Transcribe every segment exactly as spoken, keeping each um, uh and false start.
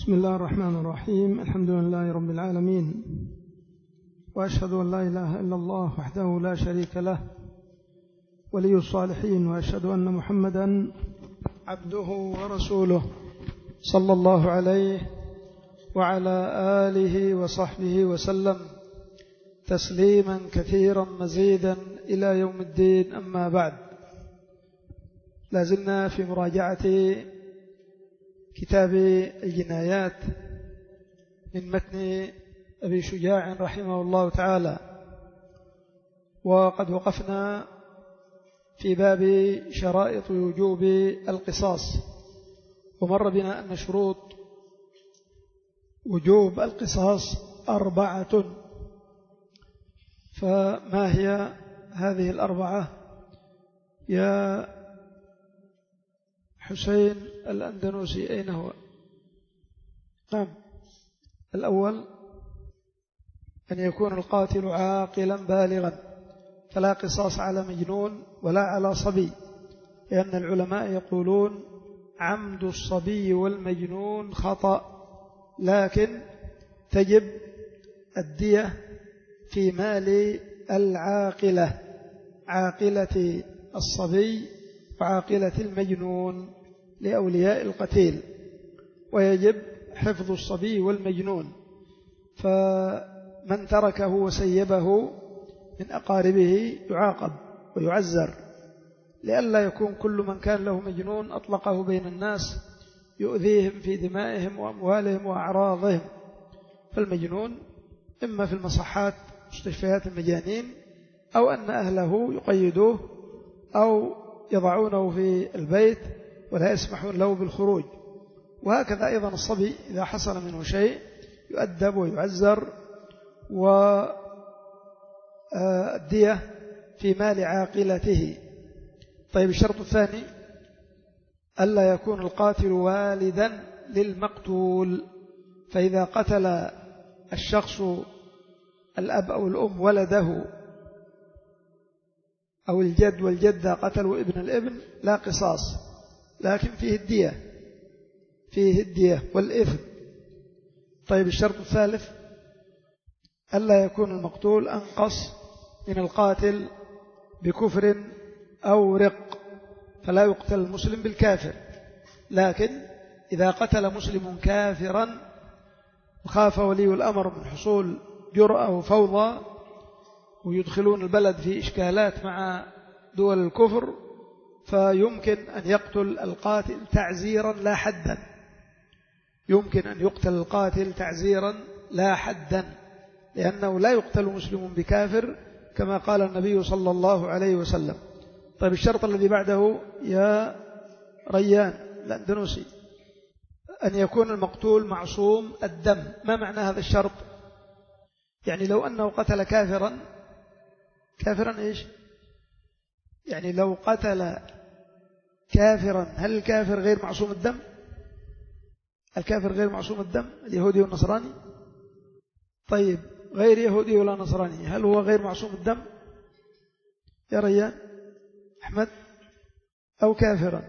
بسم الله الرحمن الرحيم. الحمد لله رب العالمين، وأشهد أن لا إله إلا الله وحده لا شريك له ولي الصالحين، وأشهد أن محمدا عبده ورسوله صلى الله عليه وعلى آله وصحبه وسلم تسليما كثيرا مزيدا إلى يوم الدين. أما بعد، لازلنا في مراجعة كتاب الجنايات من متن أبي شجاع رحمه الله تعالى، وقد وقفنا في باب شرائط وجوب القصاص، ومر بنا أن شروط وجوب القصاص أربعة. فما هي هذه الأربعة يا حسين الأندنوسي؟ أين هو؟ نعم. الأول أن يكون القاتل عاقلا بالغا، فلا قصاص على مجنون ولا على صبي، لأن العلماء يقولون عمد الصبي والمجنون خطأ، لكن تجب الدية في مال العاقلة، عاقلة الصبي وعاقلة المجنون لأولياء القتيل، ويجب حفظ الصبي والمجنون. فمن تركه وسيبه من أقاربه يعاقب ويعزر، لئلا يكون كل من كان له مجنون أطلقه بين الناس يؤذيهم في دمائهم وأموالهم وأعراضهم. فالمجنون إما في المصحات مستشفيات المجانين، أو أن أهله يقيدوه أو يضعونه في البيت ولا يسمحون له بالخروج. وهكذا أيضا الصبي إذا حصل منه شيء يؤدب ويعزر، والدية في مال عاقلته. طيب، الشرط الثاني ألا يكون القاتل والدا للمقتول، فإذا قتل الشخص الأب أو الأم ولده، أو الجد والجدة قتلوا ابن الابن، لا قصاص، لكن فيه الدية، فيه الدية والإثم. طيب، الشرط الثالث ألا يكون المقتول أنقص من القاتل بكفر أو رق، فلا يقتل المسلم بالكافر، لكن إذا قتل مسلم كافرا وخاف ولي الأمر من حصول جرأة وفوضى ويدخلون البلد في إشكالات مع دول الكفر، فيمكن أن يقتل القاتل تعزيرا لا حدا، يمكن أن يقتل القاتل تعزيرا لا حدا، لأنه لا يقتل مسلم بكافر كما قال النبي صلى الله عليه وسلم. طيب، الشرط الذي بعده يا ريان الأندنوسي أن يكون المقتول معصوم الدم. ما معنى هذا الشرط؟ يعني لو أنه قتل كافرا، كافرا إيش؟ يعني لو قتل كافرا، هل الكافر غير معصوم الدم؟ الكافر غير معصوم الدم، اليهودي والنصراني. طيب، غير يهودي ولا نصراني، هل هو غير معصوم الدم يا ريان أحمد؟ أو كافرا؟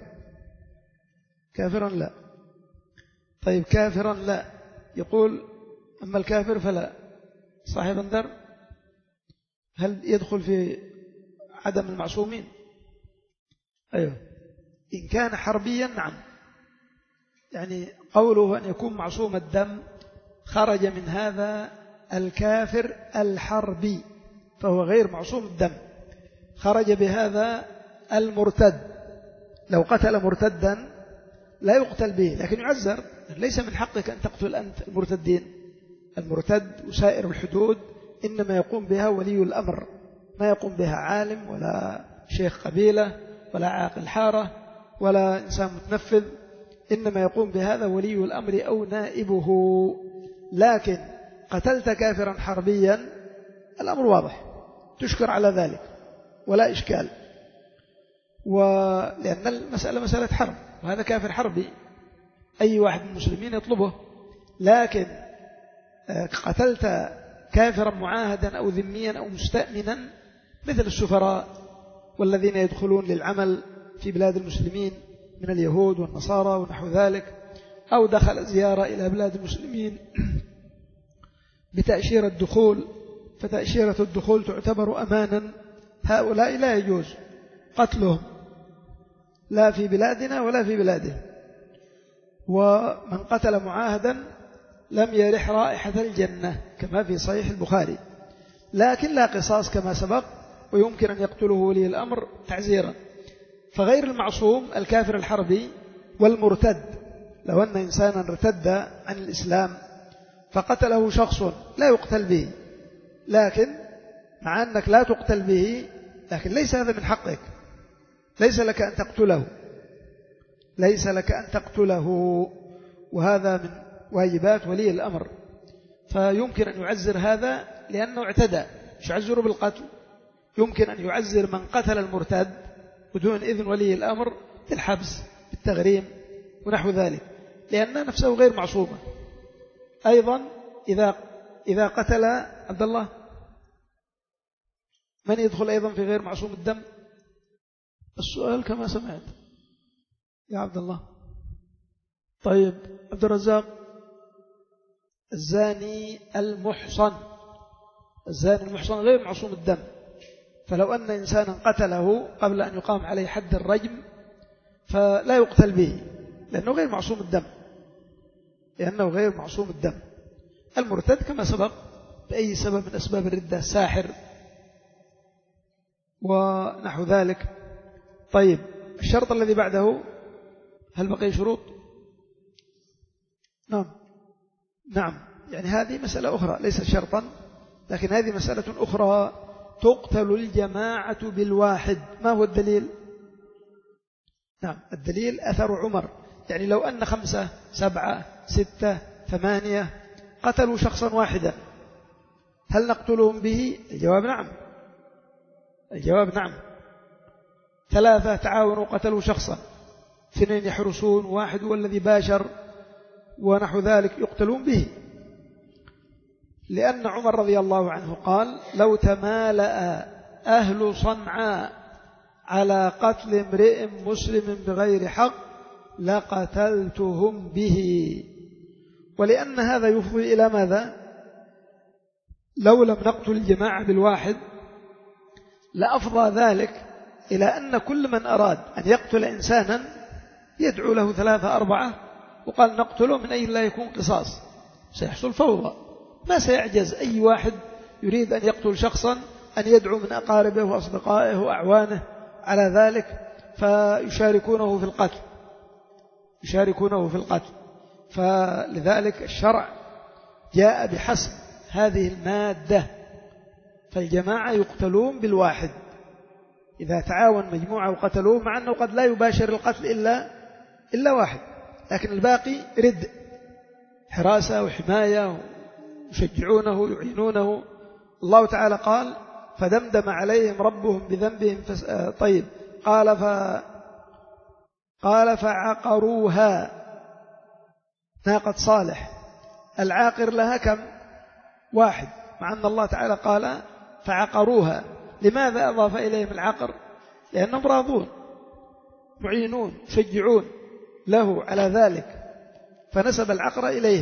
كافرا لا. طيب، كافرا لا، يقول أما الكافر فلا. صاحب انذر، هل يدخل في عدم المعصومين؟ أيوه، إن كان حربيا نعم، يعني قوله أن يكون معصوم الدم خرج من هذا الكافر الحربي، فهو غير معصوم الدم. خرج بهذا المرتد، لو قتل مرتدا لا يقتل به لكن يعزر، ليس من حقك أن تقتل أنت المرتدين. المرتد وسائر الحدود إنما يقوم بها ولي الأمر، ما يقوم بها عالم ولا شيخ قبيلة ولا عاقل حارة ولا إنسان متنفذ، إنما يقوم بهذا ولي الأمر أو نائبه. لكن قتلت كافرا حربيا الأمر واضح، تشكر على ذلك ولا إشكال، ولأن المسألة مسألة حرب، وهذا كافر حربي أي واحد من المسلمين يطلبه. لكن قتلت كافرا معاهدا أو ذميا أو مستأمنا مثل السفراء والذين يدخلون للعمل في بلاد المسلمين من اليهود والنصارى ونحو ذلك، أو دخل زيارة إلى بلاد المسلمين بتأشيرة الدخول، فتأشيرة الدخول تعتبر أمانا، هؤلاء لا يجوز قتلهم لا في بلادنا ولا في بلاده. ومن قتل معاهدا لم يرح رائحة الجنة كما في صحيح البخاري، لكن لا قصاص كما سبق، ويمكن أن يقتله ولي الأمر تعزيرا. فغير المعصوم الكافر الحربي والمرتد، لو أن إنسانا ارتد عن الإسلام فقتله شخص لا يقتل به، لكن مع أنك لا تقتل به، لكن ليس هذا من حقك، ليس لك أن تقتله، ليس لك أن تقتله، وهذا من واجبات ولي الأمر. فيمكن أن يعزر هذا لأنه اعتدى، مش يعزره بالقتل، يمكن أن يعزر من قتل المرتد بدون إذن ولي الأمر بالحبس بالتغريم ونحو ذلك، لأن نفسه غير معصومة. أيضا إذا إذا قتل عبد الله، من يدخل أيضا في غير معصوم الدم؟ السؤال كما سمعت يا عبد الله. طيب عبد الرزاق، الزاني المحصن، الزاني المحصن غير معصوم الدم، فلو أن إنسانا قتله قبل أن يقام عليه حد الرجم فلا يقتل به لأنه غير معصوم الدم، لأنه غير معصوم الدم. المرتد كما سبق بأي سبب من أسباب الردة، ساحر ونحو ذلك. طيب الشرط الذي بعده، هل بقي شروط؟ نعم نعم، يعني هذه مسألة أخرى ليست شرطا، لكن هذه مسألة أخرى. تقتل الجماعة بالواحد، ما هو الدليل؟ نعم الدليل أثر عمر، يعني لو أن خمسة سبعة ستة ثمانية قتلوا شخصا واحدا هل نقتلهم به؟ الجواب نعم، الجواب نعم. ثلاثة تعاونوا قتلوا شخصا، اثنين يحرسون، واحد هو الذي باشر ونحو ذلك، يقتلون به، لأن عمر رضي الله عنه قال: لو تمالأ أهل صنعاء على قتل امرئ مسلم بغير حق لقتلتهم به. ولأن هذا يفضي إلى ماذا؟ لو لم نقتل الجماعة بالواحد لأفضى ذلك إلى أن كل من أراد أن يقتل إنسانا يدعو له ثلاثة أربعة وقال نقتله من أجل لا يكون قصاص، سيحصل فوضى. ما سيعجز أي واحد يريد أن يقتل شخصا أن يدعو من أقاربه وأصدقائه وأعوانه على ذلك فيشاركونه في القتل، يشاركونه في القتل. فلذلك الشرع جاء بحسب هذه المادة، فالجماعة يقتلون بالواحد إذا تعاون مجموعة وقتلوه، مع أنه قد لا يباشر القتل إلا إلا واحد، لكن الباقي رد حراسة وحماية، يشجعونه يعينونه. الله تعالى قال: فدمدم عليهم ربهم بذنبهم فس... طيب قال ف... قال فعقروها، ناقة صالح العاقر لها كم؟ واحد، مع أن الله تعالى قال فعقروها. لماذا أضاف إليهم العقر؟ لأنهم راضون معينون يشجعون له على ذلك، فنسب العقر إليه،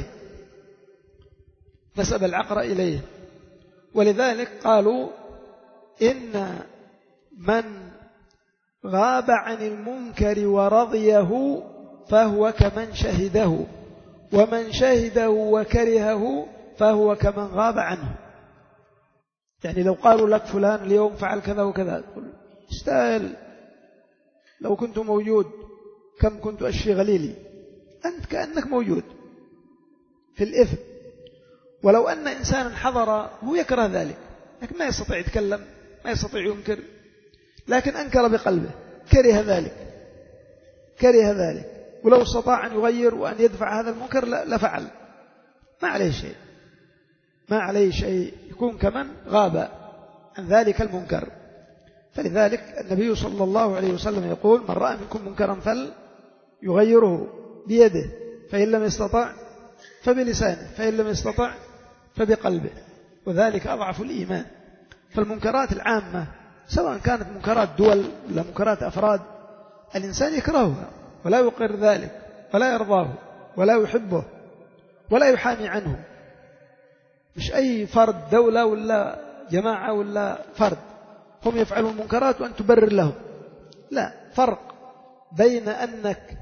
نسب العقر إليه. ولذلك قالوا: إن من غاب عن المنكر ورضيه فهو كمن شهده، ومن شهده وكرهه فهو كمن غاب عنه. يعني لو قالوا لك فلان اليوم فعل كذا وكذا، تقول استاهل، لو كنت موجود كم كنت أشفي غليلي. أنت كأنك موجود في الإثم. ولو أن إنسانا حضر هو يكره ذلك، لكن ما يستطيع يتكلم، ما يستطيع ينكر، لكن أنكر بقلبه، كره ذلك، كره ذلك، ولو استطاع أن يغير وأن يدفع هذا المنكر لفعل، ما عليه شيء، ما عليه شيء، يكون كمن غاب عن ذلك المنكر. فلذلك النبي صلى الله عليه وسلم يقول: من رأى منكم منكرا فليغيره بيده، فإن لم يستطع فبلسانه، فإن لم يستطع فبقلبه، وذلك أضعف الإيمان. فالمنكرات العامة سواء كانت منكرات دول ولا منكرات أفراد، الإنسان يكرهها ولا يقر ذلك ولا يرضاه، ولا يحبه ولا يحامي عنه، مش أي فرد دولة ولا جماعة ولا فرد هم يفعلون المنكرات وأن تبرر لهم، لا، فرق بين أنك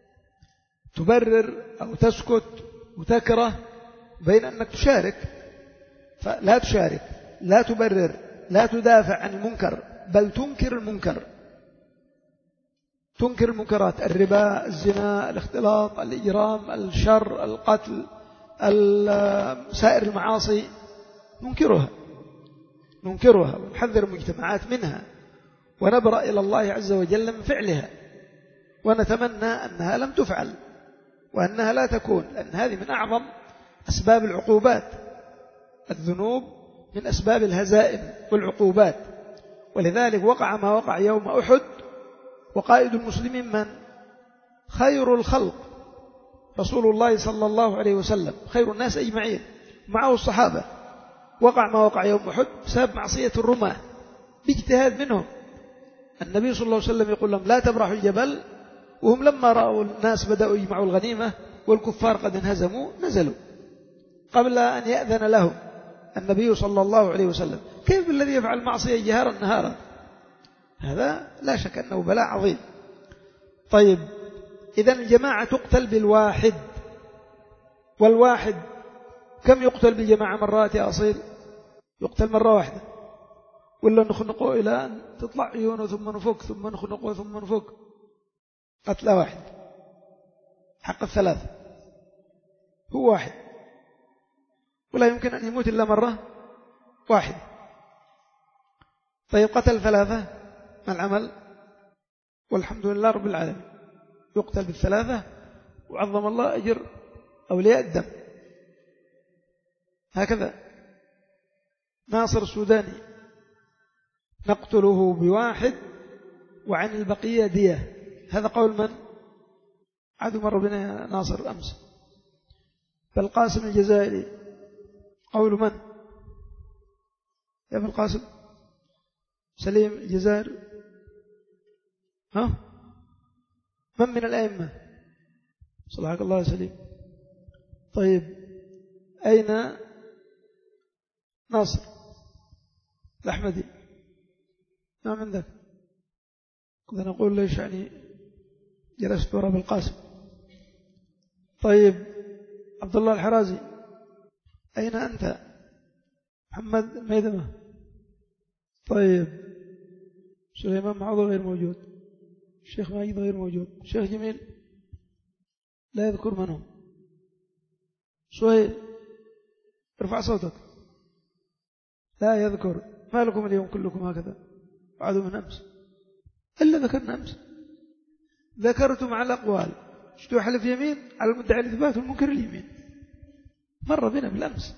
تبرر أو تسكت وتكره بين أنك تشارك، فلا تشارك، لا تبرر، لا تدافع عن المنكر، بل تنكر المنكر، تنكر المنكرات، الربا، الزنا، الاختلاط، الإجرام، الشر، القتل، سائر المعاصي، ننكرها ننكرها ونحذر المجتمعات منها، ونبرأ إلى الله عز وجل من فعلها، ونتمنى أنها لم تفعل وأنها لا تكون، لأن هذه من أعظم أسباب العقوبات. الذنوب من أسباب الهزائم والعقوبات، ولذلك وقع ما وقع يوم أحد، وقائد المسلمين من؟ خير الخلق رسول الله صلى الله عليه وسلم، خير الناس أجمعين، معه الصحابة. وقع ما وقع يوم أحد بسبب معصية الرماة باجتهاد منهم. النبي صلى الله عليه وسلم يقول لهم لا تبرحوا الجبل، وهم لما رأوا الناس بدأوا يجمعوا الغنيمة والكفار قد انهزموا نزلوا قبل أن يأذن لهم النبي صلى الله عليه وسلم. كيف الذي يفعل معصية جهارا نهارا؟ هذا لا شك أنه بلاء عظيم. طيب، إذن الجماعة تقتل بالواحد، والواحد كم يقتل بالجماعة مرات يا أصيل؟ يقتل مرة واحدة، ولا نخنقه إلى أن تطلع عيونه ثم نفك ثم نخنقه ثم نفك؟ قتلة واحد حق الثلاثة، هو واحد، ولا يمكن أن يموت إلا مرة واحد. طيب، قتل ثلاثة، ما العمل؟ والحمد لله رب العالمين، يقتل بالثلاثة وعظم الله أجر أولياء الدم. هكذا ناصر السوداني نقتله بواحد وعن البقية دية، هذا قول من؟ عدو مر بنا ناصر أمس. فالقاسم الجزائري قول من؟ يا ابن القاسم سليم الجزائر، ها؟ من من الأئمة؟ صلحك الله يا سليم. طيب، أين ناصر الأحمدي؟ ما من ذاك؟ كنا نقول ليش يعني جلست وراء بالقاسم. طيب، عبد الله الحرازي أين أنت؟ محمد الميدمة. طيب، سليمان معوض غير موجود، الشيخ ماجد غير موجود، الشيخ جميل لا يذكر من هم. سهيل ارفع صوتك، لا يذكر. ما لكم اليوم كلكم هكذا؟ عادوا من أمس إلا ذكرنا أمس، ذكرتم على الأقوال، شتوا حلف يمين على المدعي الإثبات والمنكر اليمين، مر بنا بالأمس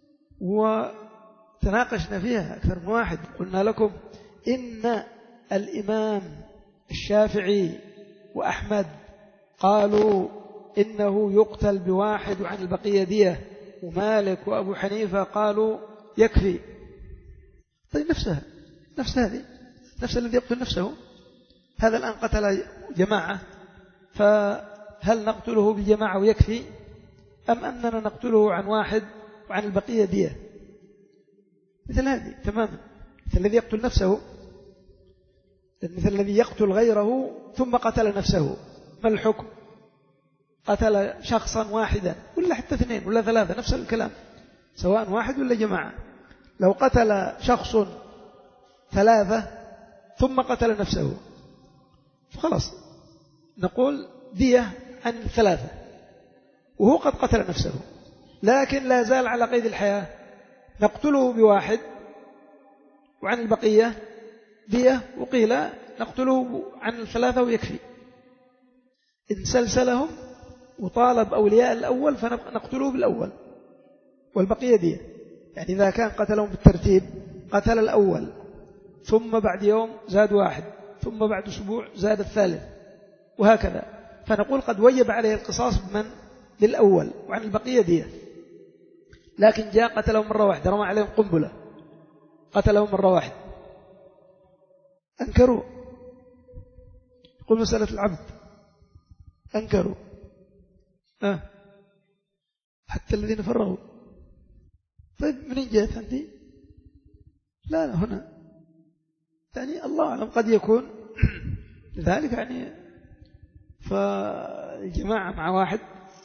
وتناقشنا فيها أكثر من واحد. قلنا لكم إن الإمام الشافعي وأحمد قالوا إنه يقتل بواحد وعن البقية دية، ومالك وأبو حنيفة قالوا يكفي. طيب، نفسها نفس هذه، نفس الذي يقتل نفسه، هذا الآن قتل جماعة، فهل نقتله بالجماعة ويكفي، أم أننا نقتله عن واحد وعن البقية دية؟ مثل هذه تماما، مثل الذي يقتل نفسه، مثل الذي يقتل غيره ثم قتل نفسه، ما الحكم؟ قتل شخصا واحدا ولا حتى اثنين ولا ثلاثة، نفس الكلام، سواء واحد ولا جماعة. لو قتل شخص ثلاثة ثم قتل نفسه فخلاص نقول دية عن الثلاثة، وهو قد قتل نفسه، لكن لا زال على قيد الحياة، نقتله بواحد وعن البقية دية، وقيل نقتله عن الثلاثة ويكفي. إن سلسلهم وطالب أولياء الأول فنقتله بالأول والبقية دية. يعني إذا كان قتلهم بالترتيب، قتل الأول ثم بعد يوم زاد واحد ثم بعد أسبوع زاد الثالث وهكذا، فنقول قد وجب عليه القصاص بمن؟ للأول وعن البقية دية. لكن جاء قتلهم مرة واحدة، رمى عليهم قنبلة، قتلهم مرة واحدة، أنكروا. يقول مسألة العبد أنكروا، أه حتى الذين فرغوا. طيب منين جاءت عندي؟ لا لا هنا يعني الله أعلم قد يكون لذلك يعني فالجماعة مع واحد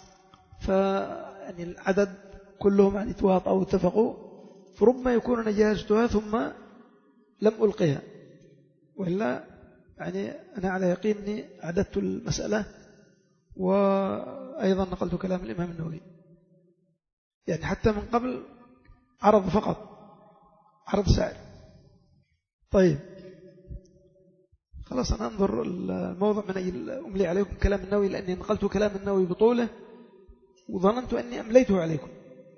فيعني العدد كلهم يعني تواطؤوا أو اتفقوا فربما يكون أنا جهزتها ثم لم ألقيها، وإلا يعني أنا على يقين أني أعددت المسألة وأيضا نقلت كلام الإمام النووي يعني حتى من قبل عرض فقط عرض سائل. طيب خلاص أنا أنظر الموضوع من أجل أملي عليكم كلام النووي لأني نقلت كلام النووي بطوله وظننت أني أمليته عليكم،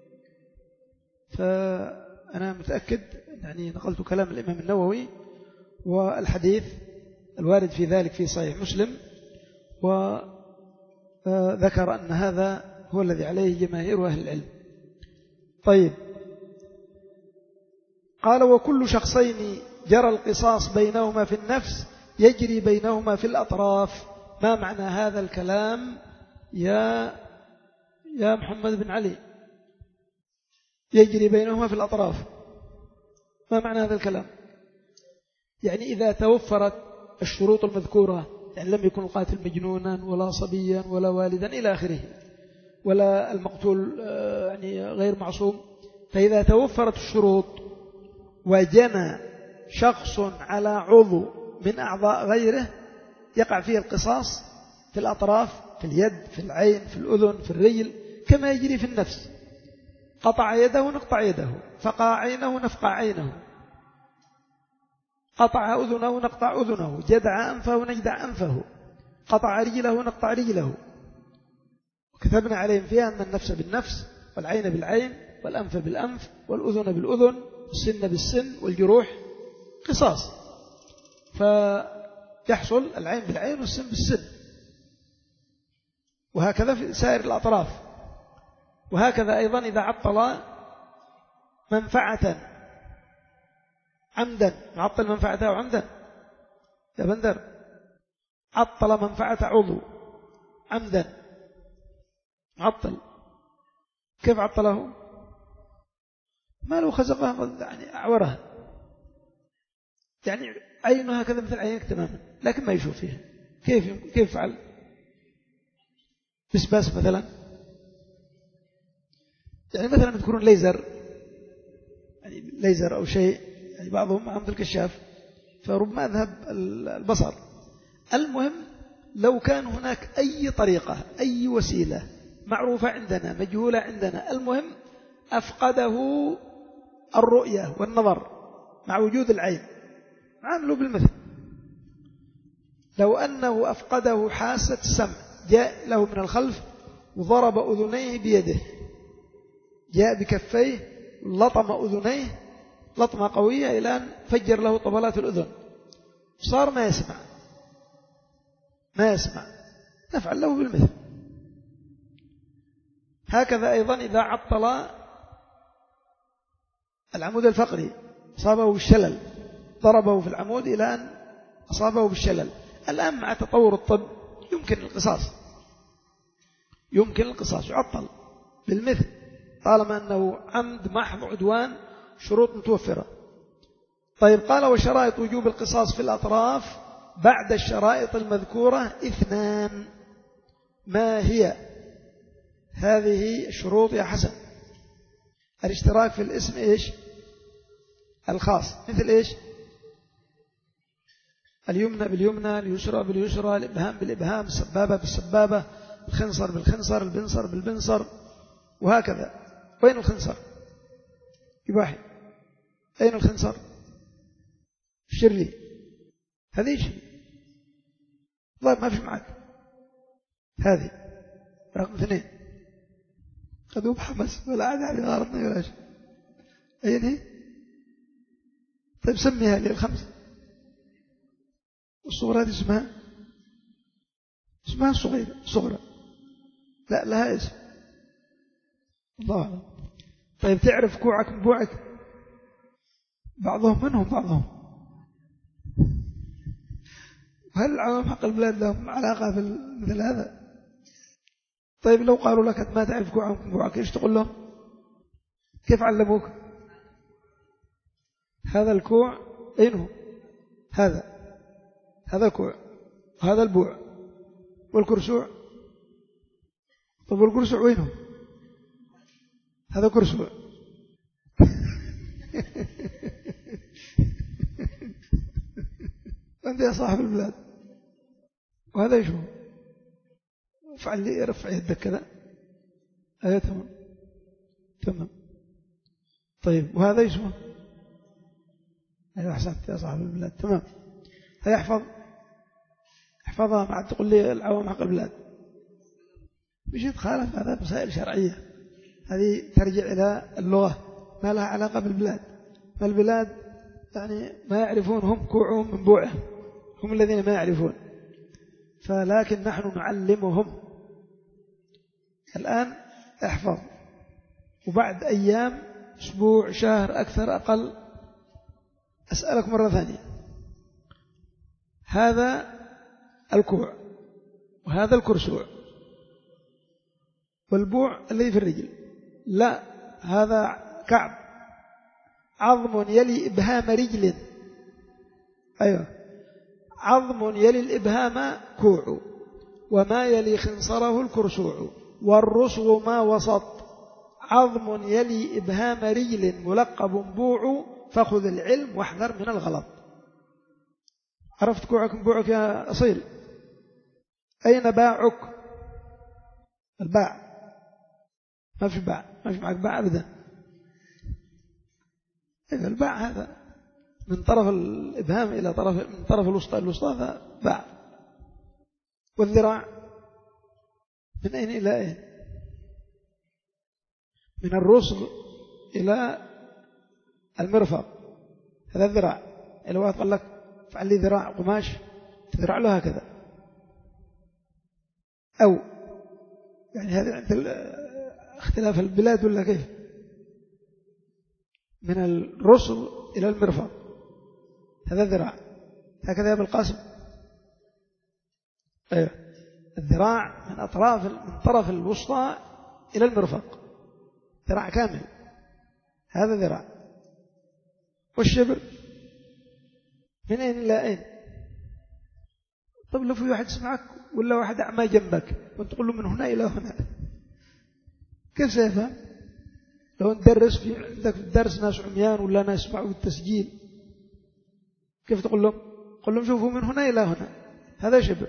فأنا متأكد يعني نقلت كلام الإمام النووي والحديث الوارد في ذلك في صحيح مسلم، وذكر أن هذا هو الذي عليه جماهير أهل العلم. طيب قال وكل شخصين جرى القصاص بينهما في النفس يجري بينهما في الأطراف. ما معنى هذا الكلام يا يا محمد بن علي؟ يجري بينهما في الأطراف، ما معنى هذا الكلام؟ يعني إذا توفرت الشروط المذكورة، يعني لم يكن القاتل مجنونا ولا صبيا ولا والدا إلى آخره، ولا المقتول يعني غير معصوم، فإذا توفرت الشروط وجنى شخص على عضو من أعضاء غيره يقع فيه القصاص في الأطراف، في اليد، في العين، في الأذن، في الرجل، كما يجري في النفس. قطع يده نقطع يده، فقع عينه نفقع عينه، قطع أذنه نقطع أذنه، جدع أنفه نجدع أنفه، قطع رجله نقطع رجله. وكتبنا عليهم فيها أن النفس بالنفس والعين بالعين والأنف بالأنف والأذن بالأذن والسن بالسن والجروح قصاص، فيحصل العين بالعين والسن بالسن، وهكذا في سائر الأطراف. وهكذا أيضا إذا عطل منفعة عمدا، عطل منفعته عمدا يا بندر، عطل منفعة عضو عمدا، عطل، كيف عطله؟ ما لو خزقه يعني أعوره، يعني عينه هكذا مثل عينك تماما لكن ما يشوف فيها، كيف كيف فعل؟ بسباس مثلا، يعني مثلا يذكرون ليزر، يعني ليزر أو شيء، يعني بعضهم معهم الكشاف فربما أذهب البصر. المهم لو كان هناك أي طريقة أي وسيلة معروفة عندنا مجهولة عندنا، المهم أفقده الرؤية والنظر مع وجود العين، عاملوا بالمثل. لو أنه أفقده حاسة السمع، جاء له من الخلف وضرب أذنيه بيده، جاء بكفيه لطم أذنيه لطمة قوية إلى أن فجر له طبلات الأذن، صار ما يسمع ما يسمع نفعل له بالمثل. هكذا أيضا إذا عطل العمود الفقري أصابه بالشلل، ضربه في العمود إلى أن أصابه بالشلل. الآن مع تطور الطب يمكن القصاص، يمكن القصاص يعطل بالمثل طالما أنه عمد محض عدوان، شروط متوفرة. طيب قال وشرائط وجوب القصاص في الأطراف بعد الشرائط المذكورة اثنان. ما هي هذه الشروط يا حسن؟ الاشتراك في الاسم إيش؟ الخاص، مثل إيش؟ اليمنى باليمنى، اليسرى باليسرى، الإبهام بالإبهام، السبابة بالسبابة، الخنصر بالخنصر، البنصر بالبنصر، وهكذا. وين الخنصر؟ يباحي، أين الخنصر؟ الشرلي، هذه شيء والله ما في معك، هذه رقم اثنين قدوب حمس ولا عاد علي غارتنا ولا شيء. أين هي؟ طيب سميها لي الخمسة. الصغرى هذه اسمها اسمها الصغيرة صغرى، لا لها اسم الله أعلم. طيب تعرف كوعك من بوعك؟ بعضهم منهم بعضهم. هل العوام حق البلاد لهم علاقة في مثل هذا؟ طيب لو قالوا لك ما تعرف كوعك من كوعك إيش تقول لهم؟ كيف علموك؟ هذا الكوع أين هو؟ هذا هذا كوع وهذا البوع والكرسوع. طب والكرسوع وين هو؟ هذا كرسوع. أنت يا صاحب البلاد وهذا إيش هو؟ افعل لي رفع يدك كذا. أيوة تمام تمام. طيب وهذا إيش هو؟ أيوة أحسنت يا صاحب البلاد تمام. هيحفظ احفظها مع تقول لي العوام حق البلاد. مش تخالف، هذا مسائل شرعية، هذه ترجع إلى اللغة ما لها علاقة بالبلاد. فالبلاد يعني ما يعرفون هم كوعهم من بوعهم، هم الذين ما يعرفون، فلكن نحن نعلمهم. الآن احفظ، وبعد أيام أسبوع شهر أكثر أقل أسألك مرة ثانية. هذا الكوع وهذا الكرسوع والبوع الذي في الرجل، لا هذا كعب عظم يلي إبهام رجل. أيوة عظم يلي الإبهام كوع، وما يلي خنصره الكرسوع، والرسغ ما وسط عظم يلي إبهام رجل ملقب بوع، فخذ العلم واحذر من الغلط. عرفت كوعك من بوعك يا أصيل؟ أين باعك؟ الباع ما في باع، ما في معك باع أبدا. إذا الباع هذا من طرف الإبهام إلى طرف، من طرف الوسطى الوسطى هذا باع. والذراع من أين إلى أين؟ من الرسغ إلى المرفق، هذا الذراع. إلى واحد قال لك فعل لي ذراع قماش تذرع له هكذا، أو يعني هذا عند اختلاف البلاد ولا كيف؟ من الرسل إلى المرفق هذا ذراع، هكذا يا ابن القاسم. أيوة الذراع من أطراف، من طرف الوسطى إلى المرفق ذراع كامل، هذا ذراع. والشبر من أين إلى أين؟ طب لو في واحد سمعك ولا واحد أعمى جنبك وتقول له من هنا إلى هنا، كيف سيفهم؟ لو ندرس في عندك في الدرس ناس عميان ولا ناس يسمعوا التسجيل، كيف تقول لهم؟ قل لهم شوفوا من هنا إلى هنا، هذا شبر.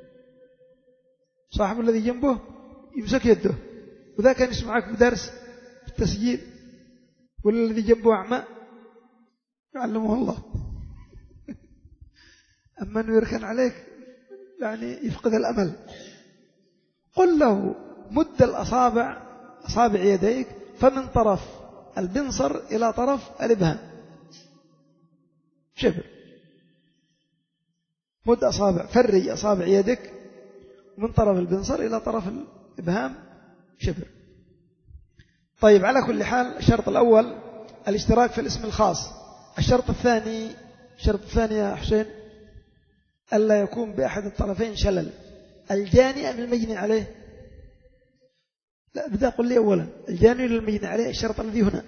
صاحب الذي جنبه يمسك يده، وذا كان يسمعك بدرس في التسجيل، ولا الذي جنبه أعمى يعلمه الله. أما أنه يركن عليك يعني يفقد الأمل. قل له مد الأصابع، أصابع يديك، فمن طرف البنصر إلى طرف الإبهام شبر. مد أصابع، فرج أصابع يدك من طرف البنصر إلى طرف الإبهام شبر. طيب على كل حال الشرط الأول الاشتراك في الاسم الخاص. الشرط الثاني، الشرط الثاني يا حسين ألا يكون بأحد الطرفين شلل، الجاني أم المجني عليه؟ لا بدأ قل لي أولا الجاني ولا المجني عليه؟ الشرط الذي هنا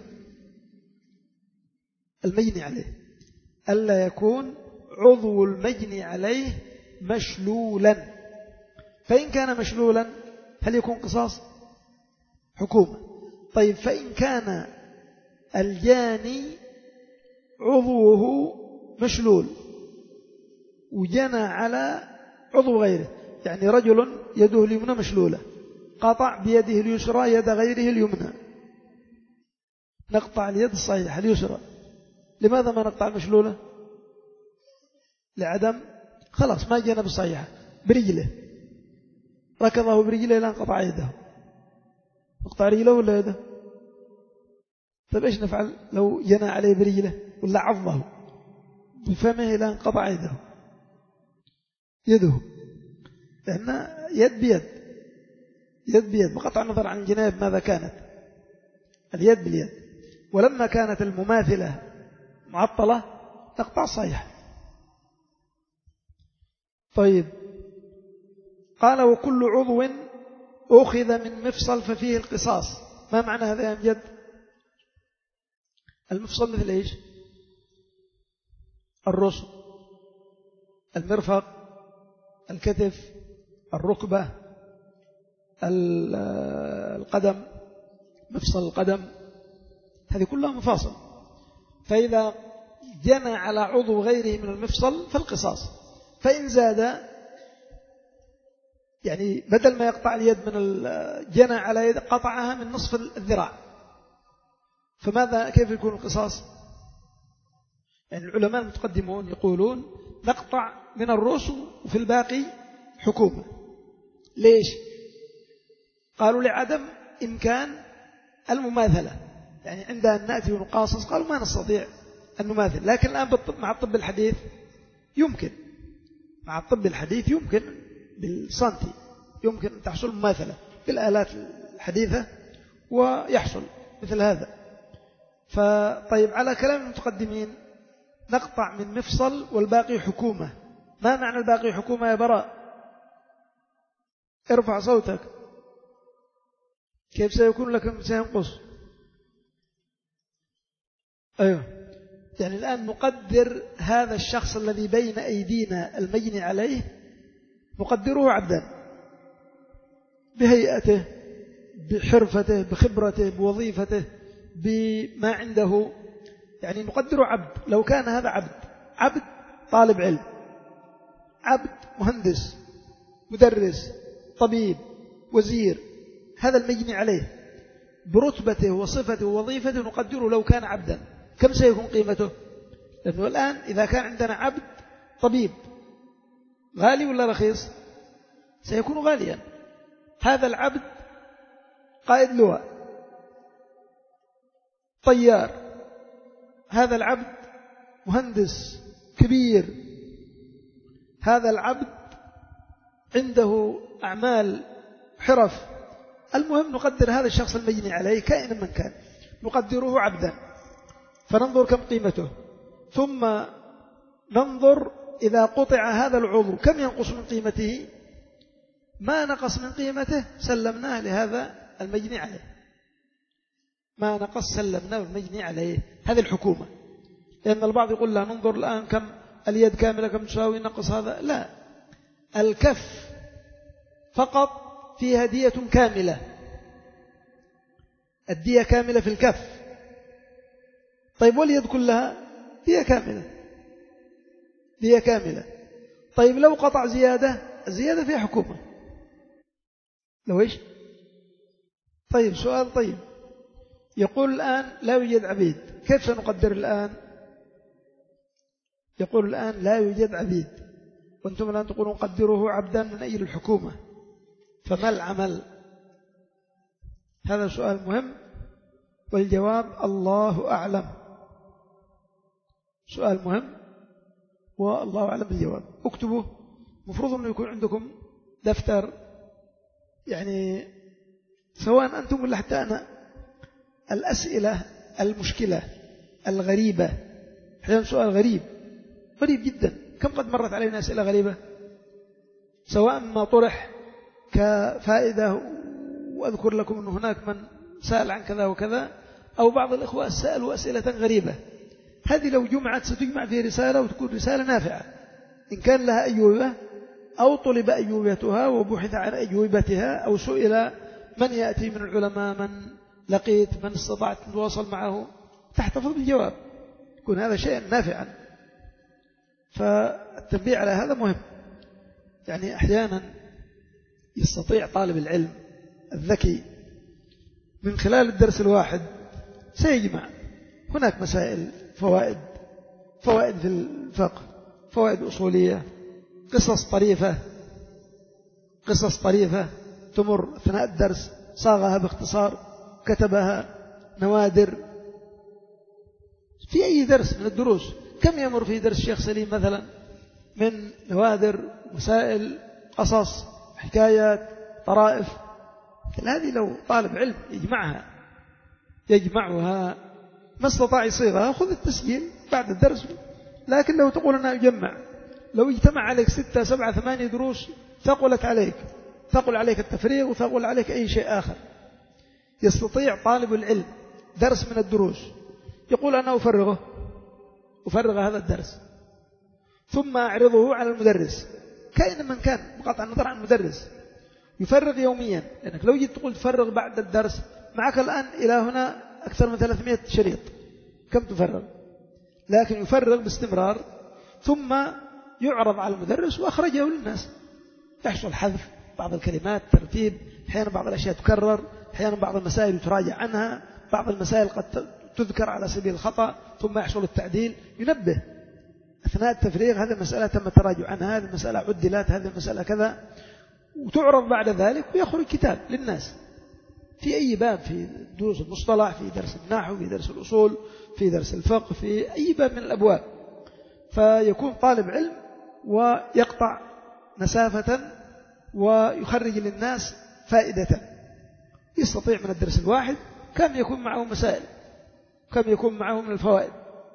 المجني عليه، ألا يكون عضو المجني عليه مشلولا. فإن كان مشلولا هل يكون قصاص؟ حكومة. طيب فإن كان الجاني عضوه مشلول وجنى على عضو غيره، يعني رجل يده اليمنى مشلولة قطع بيده اليسرى يد غيره اليمنى، نقطع اليد الصحيحة اليسرى. لماذا ما نقطع المشلولة؟ لعدم خلاص ما جنى بالصحيحة، برجله ركضه برجله إلى أن قطع يده، نقطع رجله ولا يده؟ طيب إيش نفعل لو جنى عليه برجله ولا عضه بفمه إلى أن قطع يده؟ يده، لأن يد بيد، يد بيد بقطع النظر عن الجناب ماذا كانت، اليد باليد. ولما كانت المماثلة معطلة نقطع صحيح. طيب قال وكل عضو أخذ من مفصل ففيه القصاص. ما معنى هذا يا أمجد؟ المفصل مثل إيش؟ الرسل، المرفق، الكتف، الركبة، القدم، مفصل القدم، هذه كلها مفاصل. فإذا جنى على عضو غيره من المفصل فالقصاص. فإن زاد يعني بدل ما يقطع اليد من الجنى على يد قطعها من نصف الذراع، فماذا كيف يكون القصاص؟ يعني العلماء المتقدمون يقولون نقطع من الرؤوس وفي الباقي حكومة. ليش؟ قالوا لعدم إمكان المماثلة، يعني عندها أن نأتي ونقاصص قالوا ما نستطيع أن نماثل. لكن الآن مع الطب الحديث يمكن، مع الطب الحديث يمكن بالسنتي يمكن أن تحصل مماثلة بالآلات الحديثة ويحصل مثل هذا. فطيب على كلام المتقدمين نقطع من مفصل والباقي حكومة. ما معنى الباقي حكومة يا براء؟ ارفع صوتك. كيف سيكون لكم سينقص؟ أيوه، يعني الآن نقدر هذا الشخص الذي بين أيدينا المجني عليه نقدره عبدا بهيئته، بحرفته، بخبرته، بوظيفته، بما عنده، يعني نقدره عبد. لو كان هذا عبد، عبد طالب علم، عبد مهندس، مدرس، طبيب، وزير، هذا المجني عليه برتبته وصفته ووظيفته نقدره لو كان عبدا كم سيكون قيمته؟ لأنه الآن إذا كان عندنا عبد طبيب غالي ولا رخيص؟ سيكون غاليا. هذا العبد قائد لواء، طيار، هذا العبد مهندس كبير، هذا العبد عنده أعمال حرف. المهم نقدر هذا الشخص المجني عليه كائنا من كان نقدره عبدا، فننظر كم قيمته، ثم ننظر إذا قطع هذا العضو كم ينقص من قيمته. ما نقص من قيمته سلمناه لهذا المجني عليه، ما نقص سلمناه المجني عليه. هذه الحكومة. لأن البعض يقول لا ننظر الآن كم اليد كاملة كم تساوي نقص هذا. لا، الكف فقط فيها دية كاملة، الدية كاملة في الكف. طيب واليد كلها دية كاملة، دية كاملة. طيب لو قطع زيادة، الزيادة فيها حكومة. لو إيش؟ طيب سؤال طيب، يقول الآن لا يوجد عبيد، كيف سنقدر الآن؟ يقول الآن لا يوجد عبيد، وأنتم الآن تقولون قدروه عبدا من أجل الحكومة، فما العمل؟ هذا سؤال مهم، والجواب الله أعلم. سؤال مهم والله أعلم بالجواب. اكتبوا، مفروض أنه يكون عندكم دفتر، يعني سواء أنتم ولا حتى أنا، الأسئلة المشكلة الغريبة. أحيانا سؤال غريب غريب جدا، كم قد مرت علينا أسئلة غريبة، سواء ما طرح كفائدة وأذكر لكم أن هناك من سأل عن كذا وكذا، أو بعض الإخوة سألوا أسئلة غريبة. هذه لو جمعت ستجمع في رسالة وتكون رسالة نافعة إن كان لها أجوبة، أو طلب أجوبتها وبحث عن أجوبتها، أو سئل من يأتي من العلماء من لقيت من استطعت أن تواصل معه تحتفظ بالجواب، يكون هذا شيء نافعا. فالتنبيه على هذا مهم. يعني أحيانا يستطيع طالب العلم الذكي من خلال الدرس الواحد سيجمع هناك مسائل، فوائد فوائد في الفقه، فوائد أصولية، قصص طريفة قصص طريفة تمر أثناء الدرس، صاغها باختصار، كتبها، نوادر. في أي درس من الدروس كم يمر في درس الشيخ سليم مثلا من نوادر، مسائل، قصص، حكايات، طرائف. هذه لو طالب علم يجمعها يجمعها ما استطاع يصيغها خذ التسجيل بعد الدرس. لكن لو تقول أنا أجمع، لو اجتمع عليك ستة سبعة ثمانية دروس ثقلت عليك، ثقل عليك التفريغ وثقل عليك أي شيء آخر. يستطيع طالب العلم درس من الدروس يقول أنا أفرغه أفرغ هذا الدرس ثم أعرضه على المدرس كائن من كان بقطع النظر عن المدرس، يفرغ يوميا، لأنك لو جيت تقول تفرغ بعد الدرس معك الآن إلى هنا أكثر من ثلاثمائة شريط، كم تفرغ؟ لكن يفرغ باستمرار ثم يعرض على المدرس وأخرجه للناس. يحصل حذف بعض الكلمات، ترتيب، أحيانا بعض الأشياء تكرر، أحيانا بعض المسائل يتراجع عنها، بعض المسائل قد تذكر على سبيل الخطأ ثم يحصل التعديل. ينبه أثناء التفريغ هذه المسألة تم التراجع عنها، هذه المسألة عدلت، هذه المسألة كذا، وتعرض بعد ذلك ويخرج كتاب للناس في أي باب، في دروس المصطلح، في درس النحو، في درس الأصول، في درس الفقه، في أي باب من الأبواب. فيكون طالب علم ويقطع مسافة ويخرج للناس فائدة. يستطيع من الدرس الواحد كم يكون معه مسائل، كم يكون معه من الفوائد.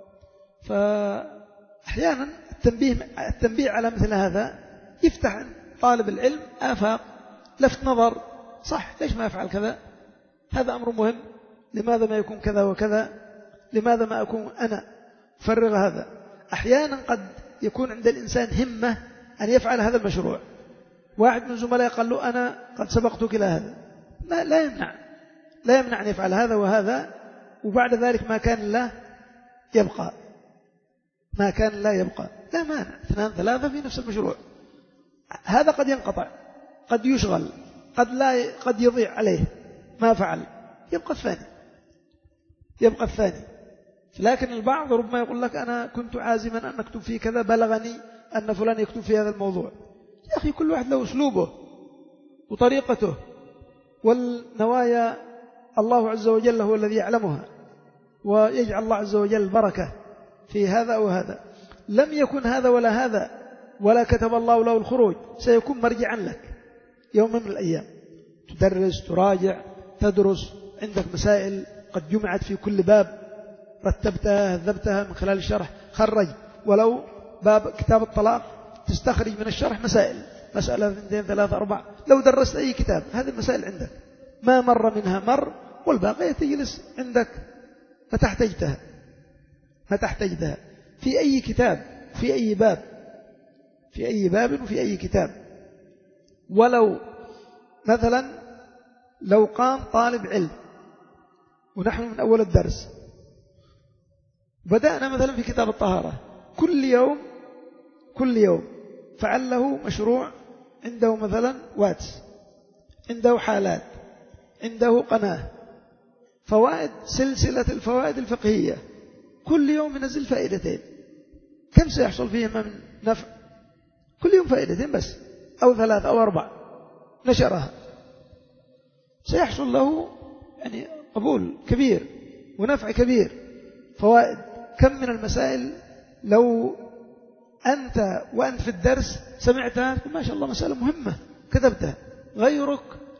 فأحيانا التنبيه, التنبيه على مثل هذا يفتح طالب العلم آفاق، لفت نظر، صح ليش ما يفعل كذا، هذا أمر مهم، لماذا ما يكون كذا وكذا، لماذا ما أكون أنا أفرغ هذا. أحيانا قد يكون عند الإنسان همة أن يفعل هذا المشروع، واحد من زملائه قال له أنا قد سبقتك إلى هذا، لا, لا يمنع لا يمنع أن يفعل هذا وهذا، وبعد ذلك ما كان لا يبقى ما كان لا يبقى لا مانع، اثنان ثلاثة في نفس المشروع. هذا قد ينقطع، قد يشغل، قد لا قد يضيع عليه ما فعل، يبقى الثاني يبقى الثاني لكن البعض ربما يقول لك أنا كنت عازما أن أكتب في كذا، بلغني أن فلان يكتب في هذا الموضوع. يا أخي كل واحد له أسلوبه وطريقته، والنوايا الله عز وجل هو الذي يعلمها، ويجعل الله عز وجل البركة في هذا أو هذا. لم يكن هذا ولا هذا ولا كتب الله له الخروج، سيكون مرجعا لك يوم من الأيام، تدرس، تراجع، تدرس، عندك مسائل قد جمعت في كل باب، رتبتها هذبتها من خلال الشرح، خرج ولو باب كتاب الطلاق تستخرج من الشرح مسائل، مسألة اثنتين ثلاثة أربعة، لو درست أي كتاب هذه المسائل عندك ما مر منها مر، والباقية تجلس عندك متى احتجتها متى احتجتها في أي كتاب، في أي باب في أي باب وفي أي كتاب. ولو مثلا لو قام طالب علم ونحن من أول الدرس بدأنا مثلا في كتاب الطهارة، كل يوم كل يوم فعل له مشروع، عنده مثلا واتس، عنده حالات، عنده قناة، فوائد، سلسلة الفوائد الفقهية، كل يوم ينزل فائدتين، كم سيحصل فيهما من نفع؟ كل يوم فائدتين بس أو ثلاث أو أربع نشرها، سيحصل له يعني قبول كبير ونفع كبير، فوائد. كم من المسائل لو أنت وأنت في الدرس سمعتها ما شاء الله مسألة مهمة كتبتها، غيرك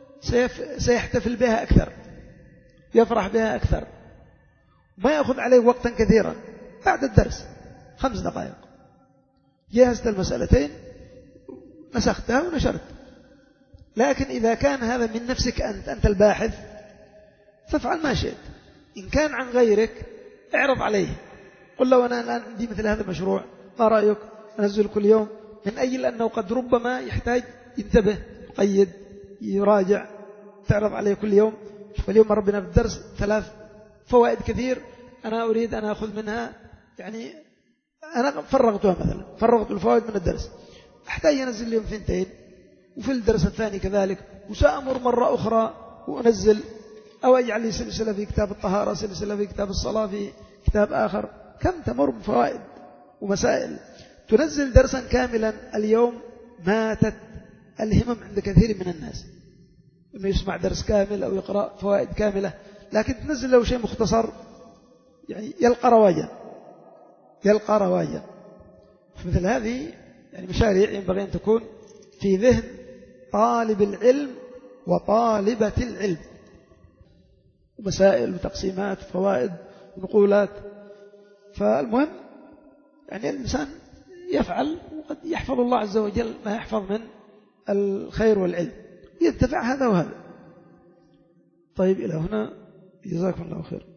سيحتفل بها أكثر، يفرح بها أكثر، ما يأخذ عليه وقتا كثيرا. بعد الدرس خمس دقائق جهزت المسألتين، نسختها ونشرت. لكن إذا كان هذا من نفسك أنت أنت الباحث فافعل ما شئت، إن كان عن غيرك اعرض عليه، قل له أنا الآن عندي مثل هذا المشروع، ما رأيك أنزل كل يوم، من أجل أنه قد ربما يحتاج ينتبه، يقيد، يراجع، تعرض عليه كل يوم. فاليوم ربنا في الدرس ثلاث فوائد كثير، أنا أريد أن أخذ منها، يعني أنا فرغتها مثلا، فرغت الفوائد من الدرس، أحتاج أنزل اليوم ثنتين، وفي الدرس الثاني كذلك، وسأمر مرة أخرى وأنزل، أو أجعل لي سلسلة في كتاب الطهارة، سلسلة في كتاب الصلاة، في كتاب آخر. كم تمر بفوائد ومسائل. تنزل درسا كاملا اليوم ماتت الهمم عند كثير من الناس، إنه يسمع درس كامل أو يقرأ فوائد كاملة، لكن تنزل له شيء مختصر يعني يلقى رواجا يلقى رواجا مثل هذه يعني مشاريع ينبغي أن تكون في ذهن طالب العلم وطالبة العلم، ومسائل وتقسيمات وفوائد ونقولات. فالمهم يعني الإنسان يفعل، وقد يحفظ الله عز وجل ما يحفظ من الخير والعلم. يدفع هذا وهذا. طيب إلى هنا، جزاكم الله خير.